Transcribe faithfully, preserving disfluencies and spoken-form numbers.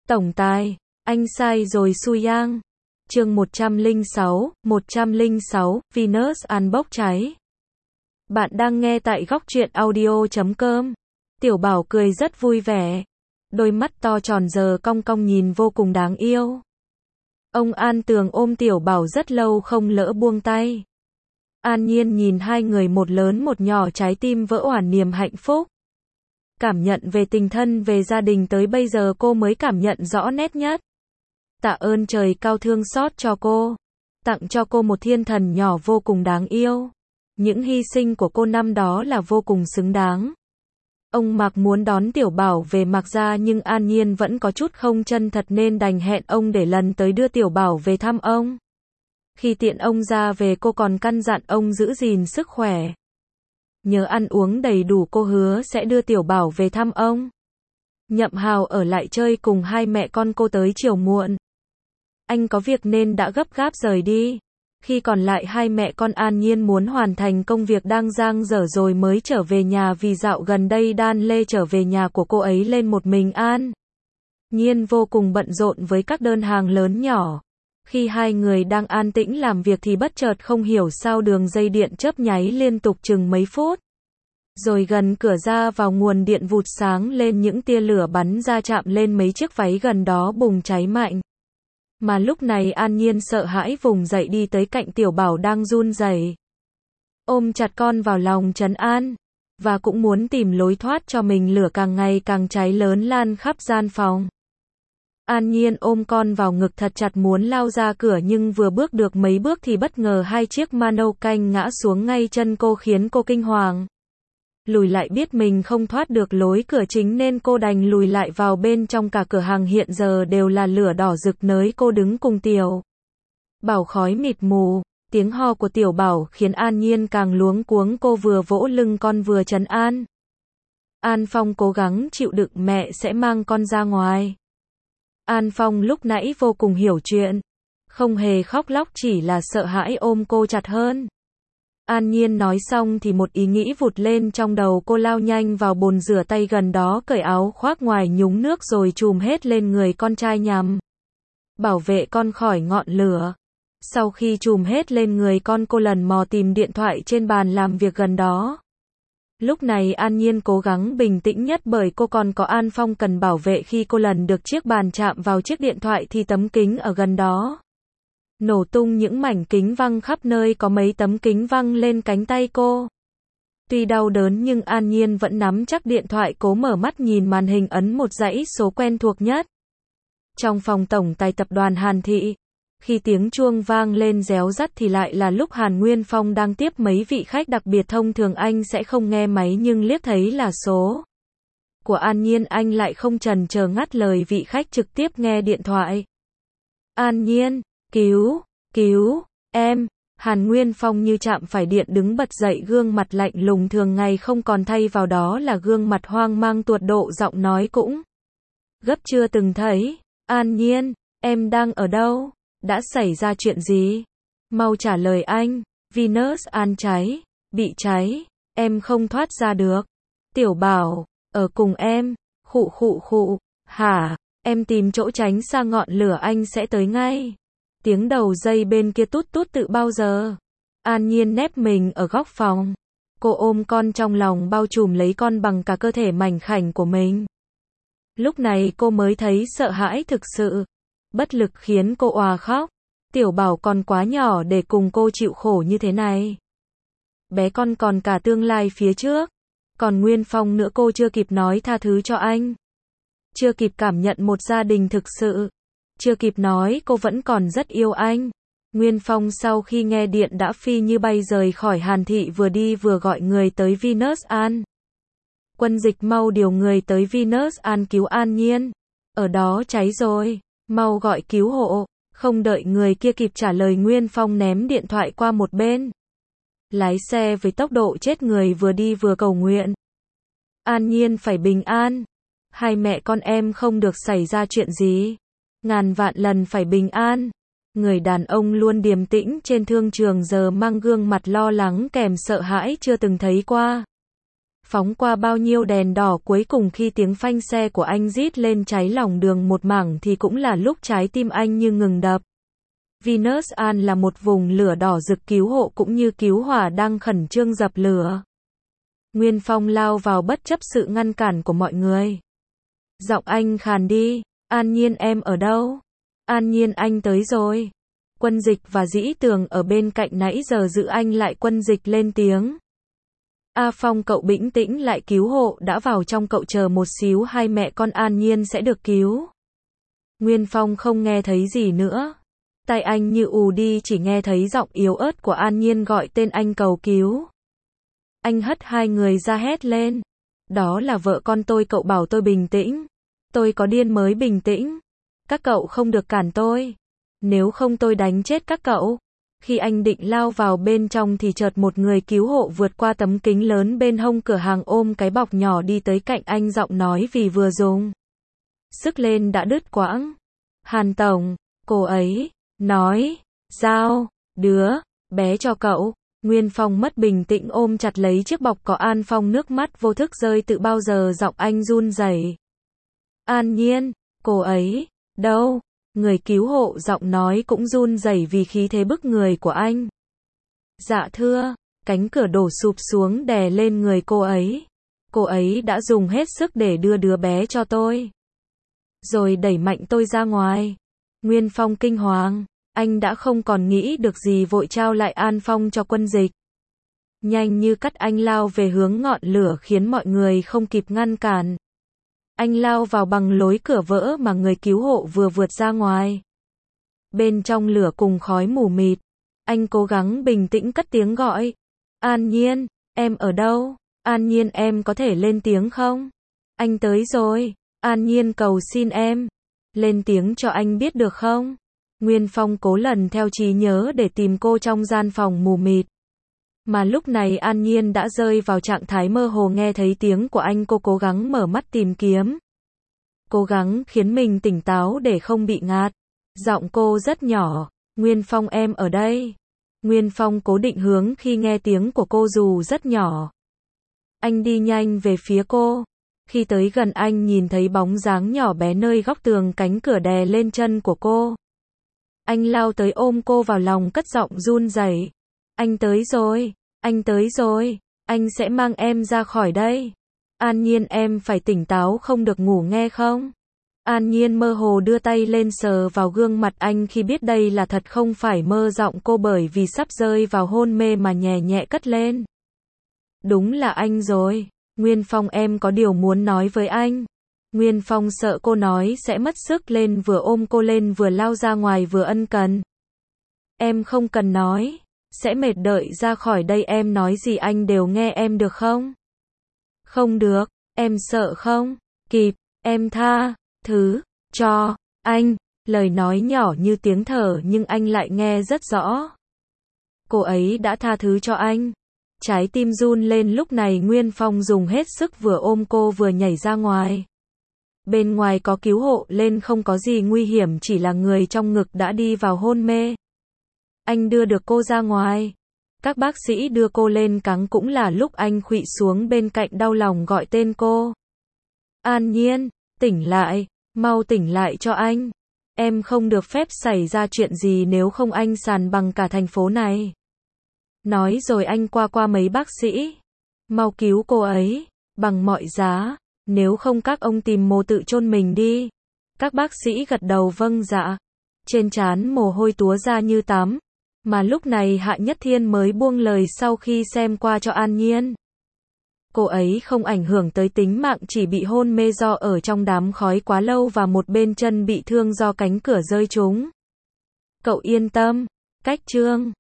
Tổng tài, anh sai rồi Su Yang. Chương một trăm lẻ sáu, một trăm lẻ sáu, Venus An bốc cháy. Bạn đang nghe tại góc truyện audio chấm com. Tiểu Bảo cười rất vui vẻ. Đôi mắt to tròn giờ cong cong nhìn vô cùng đáng yêu. Ông An Tường ôm Tiểu Bảo rất lâu không lỡ buông tay. An Nhiên nhìn hai người một lớn một nhỏ, trái tim vỡ òa niềm hạnh phúc. Cảm nhận về tình thân về gia đình tới bây giờ cô mới cảm nhận rõ nét nhất. Tạ ơn trời cao thương xót cho cô, tặng cho cô một thiên thần nhỏ vô cùng đáng yêu. Những hy sinh của cô năm đó là vô cùng xứng đáng. Ông Mạc muốn đón Tiểu Bảo về Mạc gia nhưng An Nhiên vẫn có chút không chân thật nên đành hẹn ông để lần tới đưa Tiểu Bảo về thăm ông. Khi tiện ông ra về cô còn căn dặn ông giữ gìn sức khỏe. Nhớ ăn uống đầy đủ, cô hứa sẽ đưa Tiểu Bảo về thăm ông. Nhậm Hào ở lại chơi cùng hai mẹ con cô tới chiều muộn. Anh có việc nên đã gấp gáp rời đi. Khi còn lại hai mẹ con An Nhiên muốn hoàn thành công việc đang dang dở rồi mới trở về nhà, vì dạo gần đây Đan Lê trở về nhà của cô ấy lên một mình. An Nhiên vô cùng bận rộn với các đơn hàng lớn nhỏ. Khi hai người đang an tĩnh làm việc thì bất chợt không hiểu sao đường dây điện chớp nháy liên tục chừng mấy phút. Rồi gần cửa ra vào nguồn điện vụt sáng lên, những tia lửa bắn ra chạm lên mấy chiếc váy gần đó bùng cháy mạnh. Mà lúc này An Nhiên sợ hãi vùng dậy đi tới cạnh Tiểu Bảo đang run rẩy. Ôm chặt con vào lòng trấn an. Và cũng muốn tìm lối thoát cho mình, lửa càng ngày càng cháy lớn lan khắp gian phòng. An Nhiên ôm con vào ngực thật chặt muốn lao ra cửa, nhưng vừa bước được mấy bước thì bất ngờ hai chiếc mano canh ngã xuống ngay chân cô khiến cô kinh hoàng. Lùi lại biết mình không thoát được lối cửa chính nên cô đành lùi lại vào bên trong. Cả cửa hàng hiện giờ đều là lửa đỏ rực nơi cô đứng cùng Tiểu Bảo khói mịt mù. Tiếng ho của Tiểu Bảo khiến An Nhiên càng luống cuống, cô vừa vỗ lưng con vừa trấn an. An Phong cố gắng chịu đựng, mẹ sẽ mang con ra ngoài. An Phong lúc nãy vô cùng hiểu chuyện, không hề khóc lóc, chỉ là sợ hãi ôm cô chặt hơn. An Nhiên nói xong thì một ý nghĩ vụt lên trong đầu cô, lao nhanh vào bồn rửa tay gần đó, cởi áo khoác ngoài nhúng nước rồi chùm hết lên người con trai nhằm bảo vệ con khỏi ngọn lửa. Sau khi chùm hết lên người con, cô lần mò tìm điện thoại trên bàn làm việc gần đó. Lúc này An Nhiên cố gắng bình tĩnh nhất bởi cô còn có An Phong cần bảo vệ. Khi cô lần được chiếc bàn chạm vào chiếc điện thoại thì tấm kính ở gần đó nổ tung, những mảnh kính văng khắp nơi, có mấy tấm kính văng lên cánh tay cô. Tuy đau đớn nhưng An Nhiên vẫn nắm chắc điện thoại, cố mở mắt nhìn màn hình, ấn một dãy số quen thuộc nhất. Trong phòng tổng tài tập đoàn Hàn Thị, khi tiếng chuông vang lên réo rắt thì lại là lúc Hàn Nguyên Phong đang tiếp mấy vị khách đặc biệt. Thông thường anh sẽ không nghe máy nhưng liếc thấy là số của An Nhiên, anh lại không chần chờ ngắt lời vị khách, trực tiếp nghe điện thoại. An Nhiên, cứu, cứu, em. Hàn Nguyên Phong như chạm phải điện đứng bật dậy, gương mặt lạnh lùng thường ngày không còn, thay vào đó là gương mặt hoang mang tột độ, giọng nói cũng gấp chưa từng thấy. An Nhiên, em đang ở đâu? Đã xảy ra chuyện gì? Mau trả lời anh. Venus An cháy, bị cháy, em không thoát ra được. Tiểu Bảo, ở cùng em. Khụ khụ khụ, hả? Em tìm chỗ tránh xa ngọn lửa, anh sẽ tới ngay. Tiếng đầu dây bên kia tút tút tự bao giờ. An Nhiên nép mình ở góc phòng. Cô ôm con trong lòng, bao trùm lấy con bằng cả cơ thể mảnh khảnh của mình. Lúc này cô mới thấy sợ hãi thực sự. Bất lực khiến cô òa khóc. Tiểu Bảo còn quá nhỏ để cùng cô chịu khổ như thế này. Bé con còn cả tương lai phía trước. Còn Nguyên Phong nữa, cô chưa kịp nói tha thứ cho anh. Chưa kịp cảm nhận một gia đình thực sự. Chưa kịp nói cô vẫn còn rất yêu anh. Nguyên Phong sau khi nghe điện đã phi như bay rời khỏi Hàn Thị, vừa đi vừa gọi người tới Venus An. Quân Dịch, mau điều người tới Venus An cứu An Nhiên. Ở đó cháy rồi, mau gọi cứu hộ. Không đợi người kia kịp trả lời, Nguyên Phong ném điện thoại qua một bên. Lái xe với tốc độ chết người, vừa đi vừa cầu nguyện. An Nhiên phải bình an. Hai mẹ con em không được xảy ra chuyện gì. Ngàn vạn lần phải bình an. Người đàn ông luôn điềm tĩnh trên thương trường giờ mang gương mặt lo lắng kèm sợ hãi chưa từng thấy qua. Phóng qua bao nhiêu đèn đỏ, cuối cùng khi tiếng phanh xe của anh rít lên cháy lòng đường một mảng thì cũng là lúc trái tim anh như ngừng đập. Venus An là một vùng lửa đỏ rực, cứu hộ cũng như cứu hỏa đang khẩn trương dập lửa. Nguyên Phong lao vào bất chấp sự ngăn cản của mọi người. Giọng anh khàn đi, An Nhiên em ở đâu? An Nhiên anh tới rồi. Quân Dịch và Dĩ Tường ở bên cạnh nãy giờ giữ anh lại. Quân Dịch lên tiếng. A Phong cậu bình tĩnh lại, cứu hộ đã vào trong, cậu chờ một xíu, hai mẹ con An Nhiên sẽ được cứu. Nguyên Phong không nghe thấy gì nữa. Tai anh như ù đi, chỉ nghe thấy giọng yếu ớt của An Nhiên gọi tên anh cầu cứu. Anh hất hai người ra hét lên. Đó là vợ con tôi, cậu bảo tôi bình tĩnh. Tôi có điên mới bình tĩnh. Các cậu không được cản tôi. Nếu không tôi đánh chết các cậu. Khi anh định lao vào bên trong thì chợt một người cứu hộ vượt qua tấm kính lớn bên hông cửa hàng, ôm cái bọc nhỏ đi tới cạnh anh, giọng nói vì vừa dùng sức lên đã đứt quãng. Hàn Tổng, cô ấy nói, giao đứa bé cho cậu. Nguyên Phong mất bình tĩnh ôm chặt lấy chiếc bọc có An Phong, nước mắt vô thức rơi tự bao giờ, giọng anh run rẩy. An Nhiên, cô ấy đâu? Người cứu hộ giọng nói cũng run rẩy vì khí thế bức người của anh. Dạ thưa, cánh cửa đổ sụp xuống đè lên người cô ấy. Cô ấy đã dùng hết sức để đưa đứa bé cho tôi, rồi đẩy mạnh tôi ra ngoài. Nguyên Phong kinh hoàng, anh đã không còn nghĩ được gì, vội trao lại An Phong cho Quân Dịch. Nhanh như cắt anh lao về hướng ngọn lửa khiến mọi người không kịp ngăn cản. Anh lao vào bằng lối cửa vỡ mà người cứu hộ vừa vượt ra ngoài. Bên trong lửa cùng khói mù mịt, anh cố gắng bình tĩnh cất tiếng gọi. An Nhiên, em ở đâu? An Nhiên em có thể lên tiếng không? Anh tới rồi. An Nhiên cầu xin em. Lên tiếng cho anh biết được không? Nguyên Phong cố lần theo trí nhớ để tìm cô trong gian phòng mù mịt. Mà lúc này An Nhiên đã rơi vào trạng thái mơ hồ, nghe thấy tiếng của anh, cô cố gắng mở mắt tìm kiếm. Cố gắng khiến mình tỉnh táo để không bị ngạt. Giọng cô rất nhỏ. Nguyên Phong em ở đây. Nguyên Phong cố định hướng khi nghe tiếng của cô dù rất nhỏ. Anh đi nhanh về phía cô. Khi tới gần anh nhìn thấy bóng dáng nhỏ bé nơi góc tường, cánh cửa đè lên chân của cô. Anh lao tới ôm cô vào lòng, cất giọng run rẩy. Anh tới rồi, anh tới rồi, anh sẽ mang em ra khỏi đây. An Nhiên em phải tỉnh táo, không được ngủ nghe không? An Nhiên mơ hồ đưa tay lên sờ vào gương mặt anh khi biết đây là thật không phải mơ, giọng cô bởi vì sắp rơi vào hôn mê mà nhẹ nhẹ cất lên. Đúng là anh rồi. Nguyên Phong em có điều muốn nói với anh. Nguyên Phong sợ cô nói sẽ mất sức lên vừa ôm cô lên vừa lao ra ngoài vừa ân cần. Em không cần nói. Sẽ mệt, đợi ra khỏi đây em nói gì anh đều nghe em được không? Không được, em sợ không? Kịp, em tha thứ cho anh. Lời nói nhỏ như tiếng thở nhưng anh lại nghe rất rõ. Cô ấy đã tha thứ cho anh. Trái tim run lên, lúc này Nguyên Phong dùng hết sức vừa ôm cô vừa nhảy ra ngoài. Bên ngoài có cứu hộ lên, không có gì nguy hiểm, chỉ là người trong ngực đã đi vào hôn mê. Anh đưa được cô ra ngoài. Các bác sĩ đưa cô lên cáng, cũng là lúc anh khuỵu xuống bên cạnh đau lòng gọi tên cô. An Nhiên, tỉnh lại, mau tỉnh lại cho anh. Em không được phép xảy ra chuyện gì, nếu không anh sàn bằng cả thành phố này. Nói rồi anh qua qua mấy bác sĩ. Mau cứu cô ấy, bằng mọi giá, nếu không các ông tìm mồ tự chôn mình đi. Các bác sĩ gật đầu vâng dạ. Trên trán mồ hôi túa ra như tắm. Mà lúc này Hạ Nhất Thiên mới buông lời sau khi xem qua cho An Nhiên. Cô ấy không ảnh hưởng tới tính mạng, chỉ bị hôn mê do ở trong đám khói quá lâu và một bên chân bị thương do cánh cửa rơi trúng. Cậu yên tâm. Cách chương